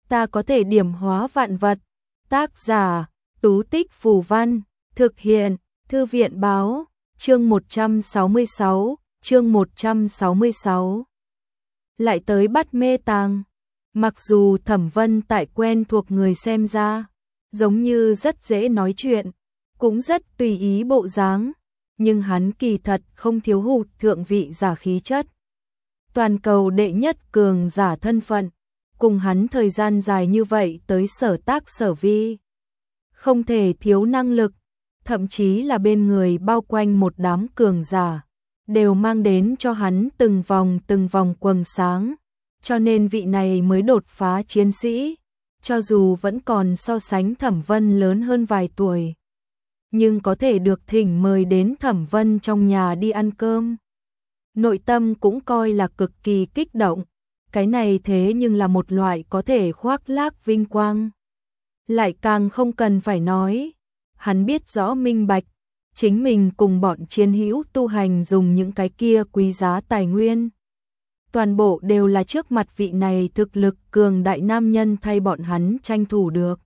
ta có thể điểm hóa vạn vật. Tác giả, Tú Tích Phù Văn, thực hiện, Thư viện Báo, chương 166. Lại tới bắt mê tàng. Mặc dù Thẩm Vân Tại quen thuộc người xem ra, giống như rất dễ nói chuyện, cũng rất tùy ý bộ dáng, nhưng hắn kỳ thật không thiếu hụt thượng vị giả khí chất. Toàn cầu đệ nhất cường giả thân phận, cùng hắn thời gian dài như vậy tới sở tác sở vi. Không thể thiếu năng lực, thậm chí là bên người bao quanh một đám cường giả, đều mang đến cho hắn từng vòng quầng sáng, cho nên vị này mới đột phá chiến sĩ, cho dù vẫn còn so sánh Thẩm Vân lớn hơn vài tuổi. Nhưng có thể được thỉnh mời đến Thẩm Vân trong nhà đi ăn cơm. Nội tâm cũng coi là cực kỳ kích động, cái này thế nhưng là một loại có thể khoác lác vinh quang. Lại càng không cần phải nói, hắn biết rõ minh bạch, chính mình cùng bọn chiến hữu tu hành dùng những cái kia quý giá tài nguyên. Toàn bộ đều là trước mặt vị này thực lực cường đại nam nhân thay bọn hắn tranh thủ được.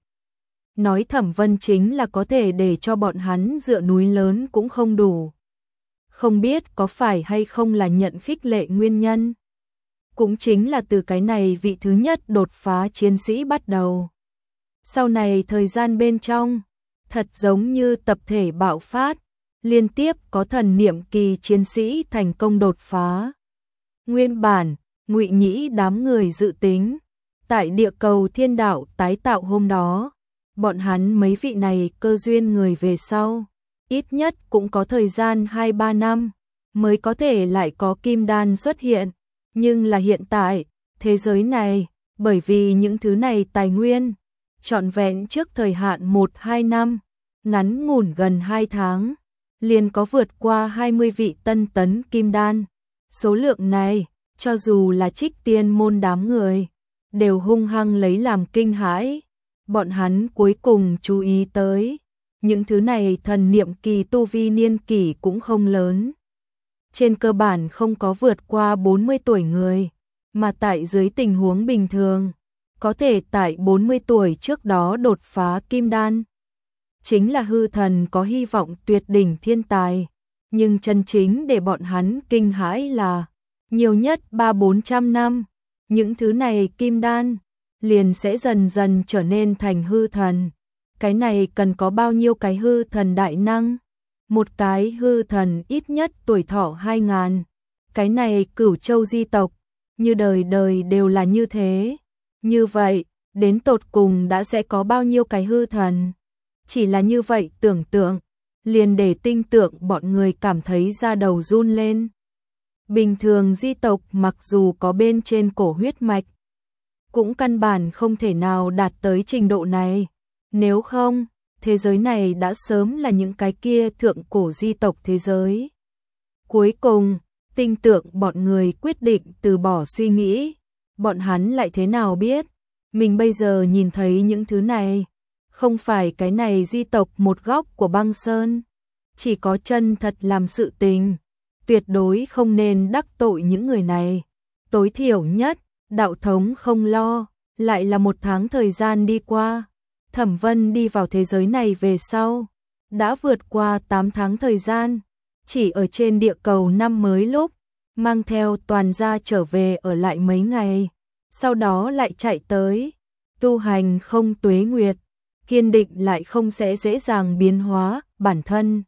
Nói Thẩm Vân chính là có thể để cho bọn hắn dựa núi lớn cũng không đủ. Không biết có phải hay không là nhận khích lệ nguyên nhân. Cũng chính là từ cái này vị thứ nhất đột phá chiến sĩ bắt đầu. Sau này thời gian bên trong, thật giống như tập thể bạo phát, liên tiếp có thần niệm kỳ chiến sĩ thành công đột phá. Nguyên bản, Ngụy Nhĩ đám người dự tính, tại địa cầu thiên đạo tái tạo hôm đó, bọn hắn mấy vị này cơ duyên người về sau, ít nhất cũng có thời gian 2-3 năm, mới có thể lại có kim đan xuất hiện. Nhưng là hiện tại, thế giới này, bởi vì những thứ này tài nguyên, trọn vẹn trước thời hạn 1-2 năm, ngắn ngủn gần 2 tháng, liền có vượt qua 20 vị tân tấn kim đan. Số lượng này, cho dù là Trích Tiên môn đám người, đều hung hăng lấy làm kinh hãi. Bọn hắn cuối cùng chú ý tới, những thứ này thần niệm kỳ tu vi niên kỷ cũng không lớn. Trên cơ bản không có vượt qua 40 tuổi người, mà tại dưới tình huống bình thường, có thể tại 40 tuổi trước đó đột phá kim đan. Chính là hư thần có hy vọng tuyệt đỉnh thiên tài, nhưng chân chính để bọn hắn kinh hãi là, nhiều nhất 300-400 năm, những thứ này kim đan, liền sẽ dần dần trở nên thành hư thần. Cái này cần có bao nhiêu cái hư thần đại năng? Một cái hư thần ít nhất tuổi thọ 2000. Cái này Cửu Châu di tộc, như đời đời đều là như thế. Như vậy, đến tột cùng đã sẽ có bao nhiêu cái hư thần? Chỉ là như vậy tưởng tượng, liền để tinh tượng bọn người cảm thấy da đầu run lên. Bình thường di tộc mặc dù có bên trên cổ huyết mạch, cũng căn bản không thể nào đạt tới trình độ này. Nếu không, thế giới này đã sớm là những cái kia thượng cổ di tộc thế giới. Cuối cùng, tinh tượng bọn người quyết định từ bỏ suy nghĩ. Bọn hắn lại thế nào biết, mình bây giờ nhìn thấy những thứ này, không phải cái này di tộc một góc của băng sơn. Chỉ có chân thật làm sự tình, tuyệt đối không nên đắc tội những người này. Tối thiểu nhất, đạo thống không lo, lại là 1 tháng thời gian đi qua. Thẩm Vân đi vào thế giới này về sau, đã vượt qua 8 tháng thời gian, chỉ ở trên địa cầu năm mới lúc, mang theo toàn gia trở về ở lại mấy ngày, sau đó lại chạy tới, tu hành không tuế nguyệt, kiên định lại không sẽ dễ dàng biến hóa, bản thân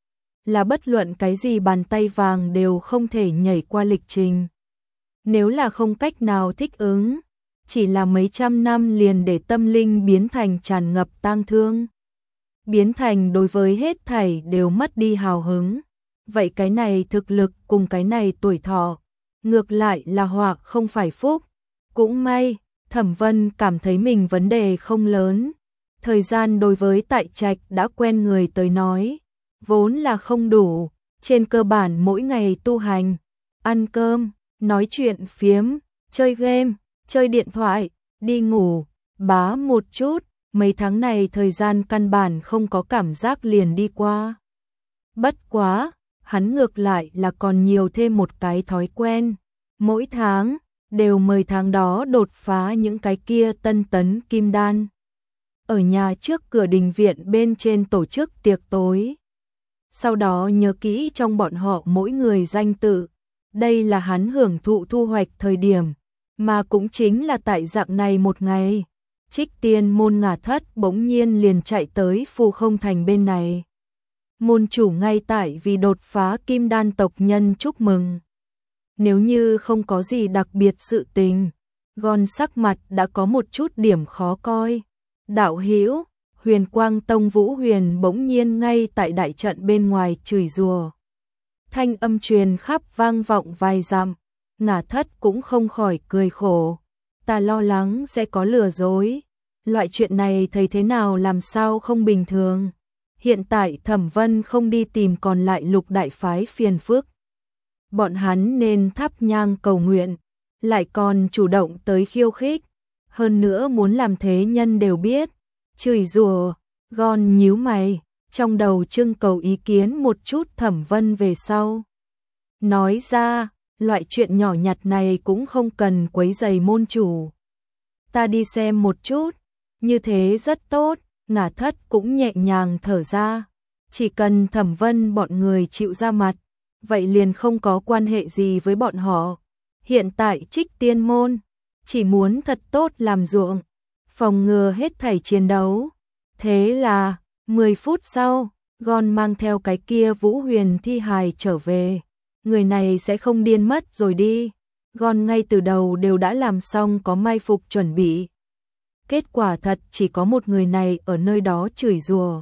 là bất luận cái gì bàn tay vàng đều không thể nhảy qua lịch trình. Nếu là không cách nào thích ứng, chỉ là mấy trăm năm liền để tâm linh biến thành tràn ngập tang thương, biến thành đối với hết thảy đều mất đi hào hứng. Vậy cái này thực lực cùng cái này tuổi thọ, ngược lại là họa không phải phúc. Cũng may, Thẩm Vân cảm thấy mình vấn đề không lớn. Thời gian đối với Tại Trạch đã quen người tới nói, vốn là không đủ. Trên cơ bản mỗi ngày tu hành, ăn cơm, nói chuyện phiếm, chơi game, chơi điện thoại, đi ngủ, bá một chút, mấy tháng này thời gian căn bản không có cảm giác liền đi qua. Bất quá, hắn ngược lại là còn nhiều thêm một cái thói quen, mỗi tháng đều mời tháng đó đột phá những cái kia tân tấn kim đan. Ở nhà trước cửa đình viện bên trên tổ chức tiệc tối. Sau đó nhớ kỹ trong bọn họ mỗi người danh tự. Đây là hắn hưởng thụ thu hoạch thời điểm, mà cũng chính là tại dạng này một ngày. Trích Tiên môn Ngả Thất bỗng nhiên liền chạy tới Phù Không Thành bên này. Môn chủ ngay tại vì đột phá kim đan tộc nhân chúc mừng. Nếu như không có gì đặc biệt sự tình, Gon sắc mặt đã có một chút điểm khó coi. Đạo hữu, Huyền Quang Tông Vũ Huyền bỗng nhiên ngay tại đại trận bên ngoài chửi rủa. Thanh âm truyền khắp vang vọng vài dặm, Ngả Thất cũng không khỏi cười khổ. Ta lo lắng sẽ có lừa dối. Loại chuyện này thấy thế nào làm sao không bình thường. Hiện tại Thẩm Vân không đi tìm còn lại Lục đại phái phiền phức. Bọn hắn nên thắp nhang cầu nguyện, lại còn chủ động tới khiêu khích. Hơn nữa muốn làm thế nhân đều biết. Chửi rủa, Gon nhíu mày, trong đầu trưng cầu ý kiến một chút Thẩm Vân về sau. Nói ra, loại chuyện nhỏ nhặt này cũng không cần quấy rầy môn chủ. Ta đi xem một chút, như thế rất tốt. Ngả Thất cũng nhẹ nhàng thở ra. Chỉ cần Thẩm Vân bọn người chịu ra mặt, vậy liền không có quan hệ gì với bọn họ. Hiện tại Trích Tiên môn chỉ muốn thật tốt làm ruộng, phòng ngừa hết thảy chiến đấu. Thế là 10 phút sau, Gon mang theo cái kia Vũ Huyền thi hài trở về. Người này sẽ không điên mất rồi đi. Gon ngay từ đầu đều đã làm xong có mai phục chuẩn bị. Kết quả thật chỉ có một người này ở nơi đó chửi rủa.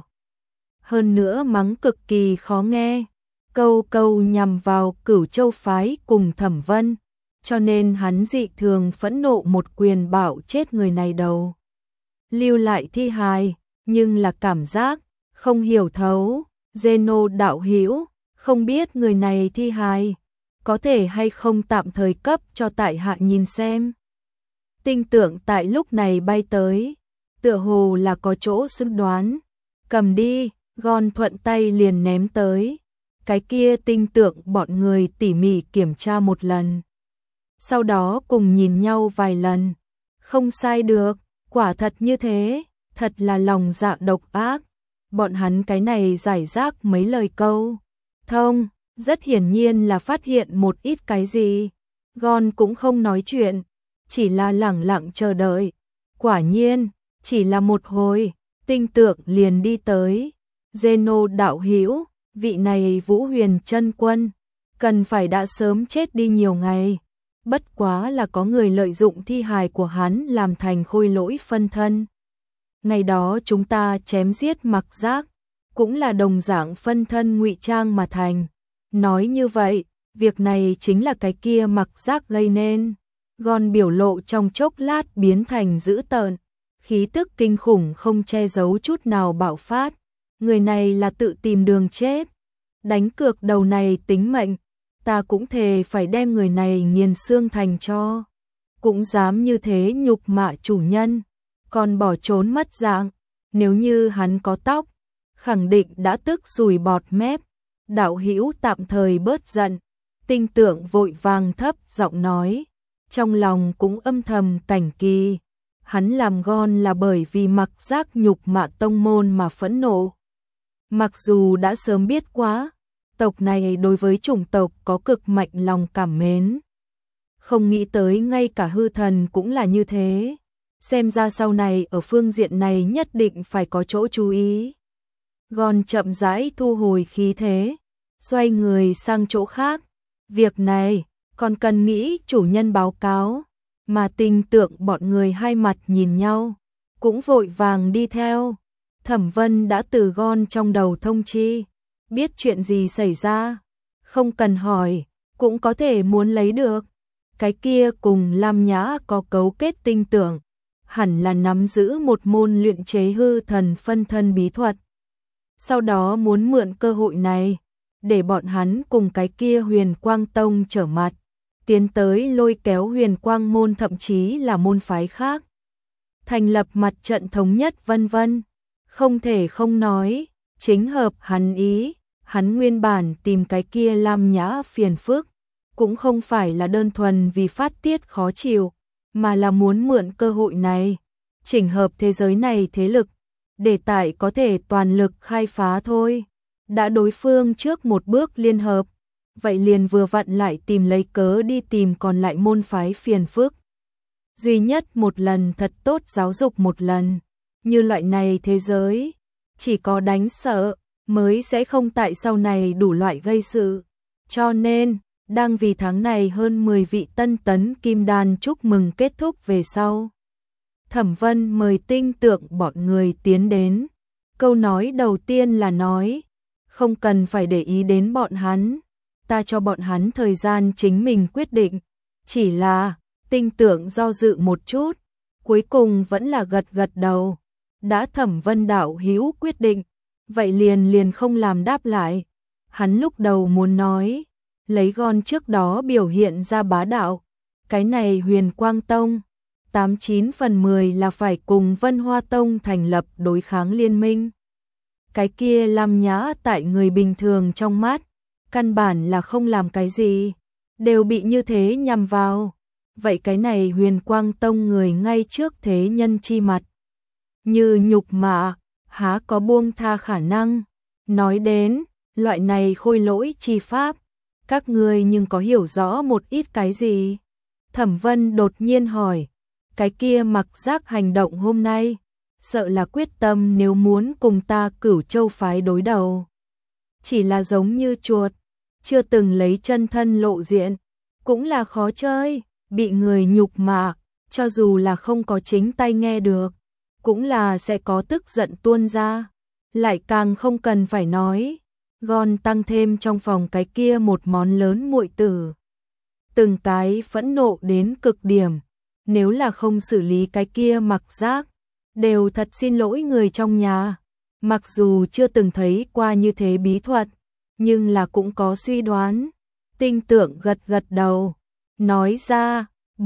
Hơn nữa mắng cực kỳ khó nghe. Câu câu nhằm vào Cửu Châu phái cùng Thẩm Vân. Cho nên hắn dị thường phẫn nộ một quyền bạo chết người này đầu. Lưu lại thi hài, nhưng là cảm giác không hiểu thấu. Zeno đạo hữu, không biết người này thi hài có thể hay không tạm thời cấp cho tại hạ nhìn xem. Tinh tượng tại lúc này bay tới, tựa hồ là có chỗ suy đoán. Cầm đi, Gon thuận tay liền ném tới. Cái kia tinh tượng bọn người tỉ mỉ kiểm tra một lần. Sau đó cùng nhìn nhau vài lần. Không sai được, quả thật như thế, thật là lòng dạ độc ác. Bọn hắn cái này giải rác mấy lời câu thông, rất hiển nhiên là phát hiện một ít cái gì. Gon cũng không nói chuyện, chỉ là lẳng lặng chờ đợi. Quả nhiên, chỉ là một hồi, tinh tượng liền đi tới. Zeno đạo hữu, vị này Vũ Huyền chân quân, cần phải đã sớm chết đi nhiều ngày. Bất quá là có người lợi dụng thi hài của hắn làm thành khôi lỗi phân thân. Ngày đó chúng ta chém giết Mặc Giác, cũng là đồng dạng phân thân ngụy trang mà thành. Nói như vậy, việc này chính là cái kia Mặc Giác gây nên. Gon biểu lộ trong chốc lát biến thành dữ tợn, khí tức kinh khủng không che giấu chút nào bạo phát. Người này là tự tìm đường chết. Đánh cược đầu này tính mệnh, ta cũng thề phải đem người này nghiền xương thành tro. Cũng dám như thế nhục mạ chủ nhân, còn bỏ trốn mất dạng. Nếu như hắn có tóc, khẳng định đã tức sùi bọt mép. Đạo hữu tạm thời bớt giận. Tinh tượng vội vàng thấp giọng nói, trong lòng cũng âm thầm cảnh kỳ. Hắn làm Gon là bởi vì Mặc Giác nhục mạ tông môn mà phẫn nộ. Mặc dù đã sớm biết quá, tộc này đối với chủng tộc có cực mạnh lòng cảm mến. Không nghĩ tới ngay cả hư thần cũng là như thế. Xem ra sau này ở phương diện này nhất định phải có chỗ chú ý. Gon chậm rãi thu hồi khí thế, xoay người sang chỗ khác. Việc này còn cần nghĩ chủ nhân báo cáo. Mà tinh tượng bọn người hai mặt nhìn nhau, cũng vội vàng đi theo. Thẩm Vân đã từ Gon trong đầu thông chi, biết chuyện gì xảy ra, không cần hỏi, cũng có thể muốn lấy được. Cái kia cùng Lam Nhã có cấu kết tinh tượng, hẳn là nắm giữ một môn luyện chế hư thần phân thân bí thuật. Sau đó muốn mượn cơ hội này, để bọn hắn cùng cái kia Huyền Quang Tông trở mặt, tiến tới lôi kéo Huyền Quang môn thậm chí là môn phái khác. Thành lập mặt trận thống nhất vân vân. Không thể không nói, chính hợp hắn ý, hắn nguyên bản tìm cái kia Lam Nhã phiền phức, cũng không phải là đơn thuần vì phát tiết khó chịu, mà là muốn mượn cơ hội này, chỉnh hợp thế giới này thế lực, để tại có thể toàn lực khai phá thôi. Đã đối phương trước một bước liên hợp, vậy liền vừa vặn lại tìm lấy cớ đi tìm còn lại môn phái phiền phức. Duy nhất một lần thật tốt giáo dục một lần, như loại này thế giới, chỉ có đánh sợ, mới sẽ không tại sau này đủ loại gây sự. Cho nên, đang vì tháng này hơn 10 vị tân tấn kim đan chúc mừng kết thúc về sau. Thẩm Vân mời Tinh Tượng bọn người tiến đến. Câu nói đầu tiên là nói, không cần phải để ý đến bọn hắn, ta cho bọn hắn thời gian chính mình quyết định. Chỉ là, Tinh Tượng do dự một chút, cuối cùng vẫn là gật gật đầu. Đã Thẩm Vân đạo hữu quyết định, vậy liền không làm đáp lại. Hắn lúc đầu muốn nói, lấy Gon trước đó biểu hiện ra bá đạo, cái này Huyền Quang Tông 89 phần 10 là phải cùng Vân Hoa Tông thành lập đối kháng liên minh. Cái kia Lam Nhã tại người bình thường trong mắt, căn bản là không làm cái gì, đều bị như thế nhằm vào. Vậy cái này Huyền Quang Tông người ngay trước thế nhân chi mặt, như nhục mạ, há có buông tha khả năng. Nói đến, loại này khôi lỗi chi pháp, các ngươi nhưng có hiểu rõ một ít cái gì? Thẩm Vân đột nhiên hỏi, cái kia Mặc Giác hành động hôm nay, sợ là quyết tâm nếu muốn cùng ta Cửu Châu phái đối đầu. Chỉ là giống như chuột, chưa từng lấy chân thân lộ diện, cũng là khó chơi, bị người nhục mạ, cho dù là không có chính tay nghe được, cũng là sẽ có tức giận tuôn ra. Lại càng không cần phải nói, Gon tăng thêm trong phòng cái kia một món lớn muội tử. Từng cái phẫn nộ đến cực điểm, nếu là không xử lý cái kia Mặc Giác, đều thật xin lỗi người trong nhà. Mặc dù chưa từng thấy qua như thế bí thuật, nhưng là cũng có suy đoán. Tinh Tượng gật gật đầu, nói ra,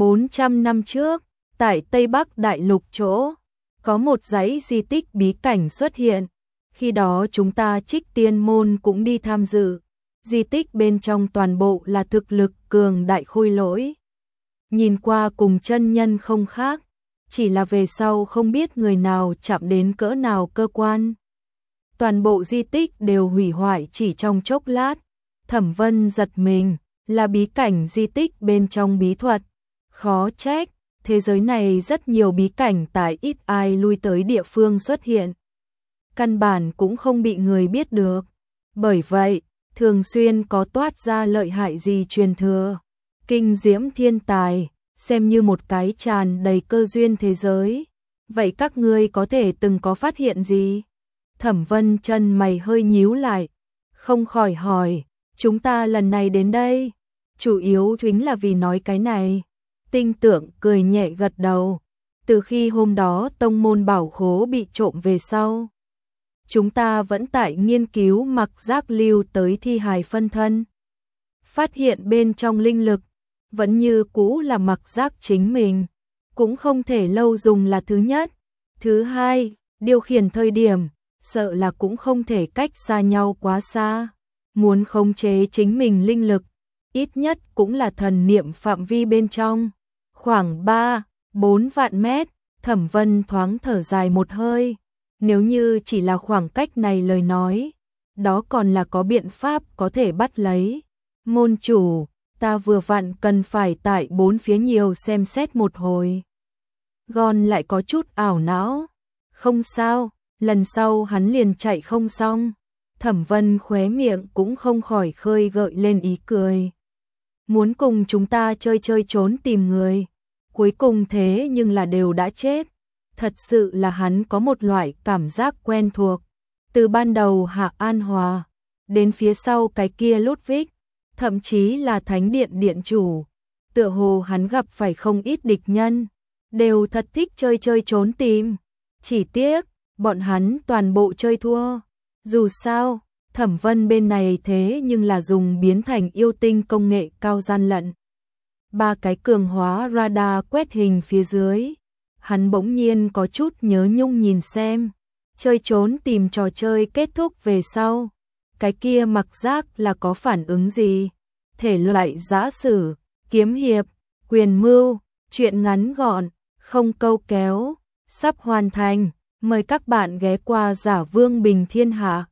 400 năm trước, tại Tây Bắc Đại Lục chỗ, có một dãy di tích bí cảnh xuất hiện. Khi đó chúng ta Trích Tiên môn cũng đi tham dự. Di tích bên trong toàn bộ là thực lực cường đại khôi lỗi. Nhìn qua cùng chân nhân không khác, chỉ là về sau không biết người nào chạm đến cỡ nào cơ quan. Toàn bộ di tích đều hủy hoại chỉ trong chốc lát. Thẩm Vân giật mình, là bí cảnh di tích bên trong bí thuật. Khó trách, thế giới này rất nhiều bí cảnh tại ít ai lui tới địa phương xuất hiện. Căn bản cũng không bị người biết được. Bởi vậy, thường xuyên có toát ra lợi hại gì truyền thừa. Kinh diễm thiên tài, xem như một cái tràn đầy cơ duyên thế giới. Vậy các ngươi có thể từng có phát hiện gì? Thẩm Vân chân mày hơi nhíu lại, không khỏi hỏi, chúng ta lần này đến đây, chủ yếu chính là vì nói cái này. Tinh Tượng cười nhẹ gật đầu, từ khi hôm đó tông môn bảo khố bị trộm về sau, chúng ta vẫn tại nghiên cứu Mặc Giác lưu tới thi hài phân thân. Phát hiện bên trong linh lực, vẫn như cũ là Mặc Giác chính mình, cũng không thể lâu dùng là thứ nhất. Thứ hai, điều khiển thời điểm, sợ là cũng không thể cách xa nhau quá xa. Muốn khống chế chính mình linh lực, ít nhất cũng là thần niệm phạm vi bên trong. Khoảng 3-4 vạn mét, Thẩm Vân thoáng thở dài một hơi. Nếu như chỉ là khoảng cách này lời nói, đó còn là có biện pháp có thể bắt lấy. Môn chủ, ta vừa vặn cần phải tại bốn phía nhiều xem xét một hồi. Gon lại có chút ảo não. Không sao, lần sau hắn liền chạy không xong. Thẩm Vân khóe miệng cũng không khỏi khơi gợi lên ý cười. Muốn cùng chúng ta chơi trốn tìm người, cuối cùng thế nhưng là đều đã chết. Thật sự là hắn có một loại cảm giác quen thuộc. Từ ban đầu Hạ An Hòa, đến phía sau cái kia Ludwig, thậm chí là Thánh Điện Điện Chủ. Tựa hồ hắn gặp phải không ít địch nhân, đều thật thích chơi trốn tìm. Chỉ tiếc, bọn hắn toàn bộ chơi thua. Dù sao, Thẩm Vân bên này thế nhưng là dùng biến thành yêu tinh công nghệ cao gian lận. 3 cái cường hóa radar quét hình phía dưới. Hắn bỗng nhiên có chút nhớ nhung nhìn xem. Chơi trốn tìm trò chơi kết thúc về sau. Cái kia Mặc Giác là có phản ứng gì? thể loại giã sử, kiếm hiệp, quyền mưu, truyện ngắn gọn, không câu kéo, sắp hoàn thành. Mời các bạn ghé qua Giả Vương Bình Thiên Hạ.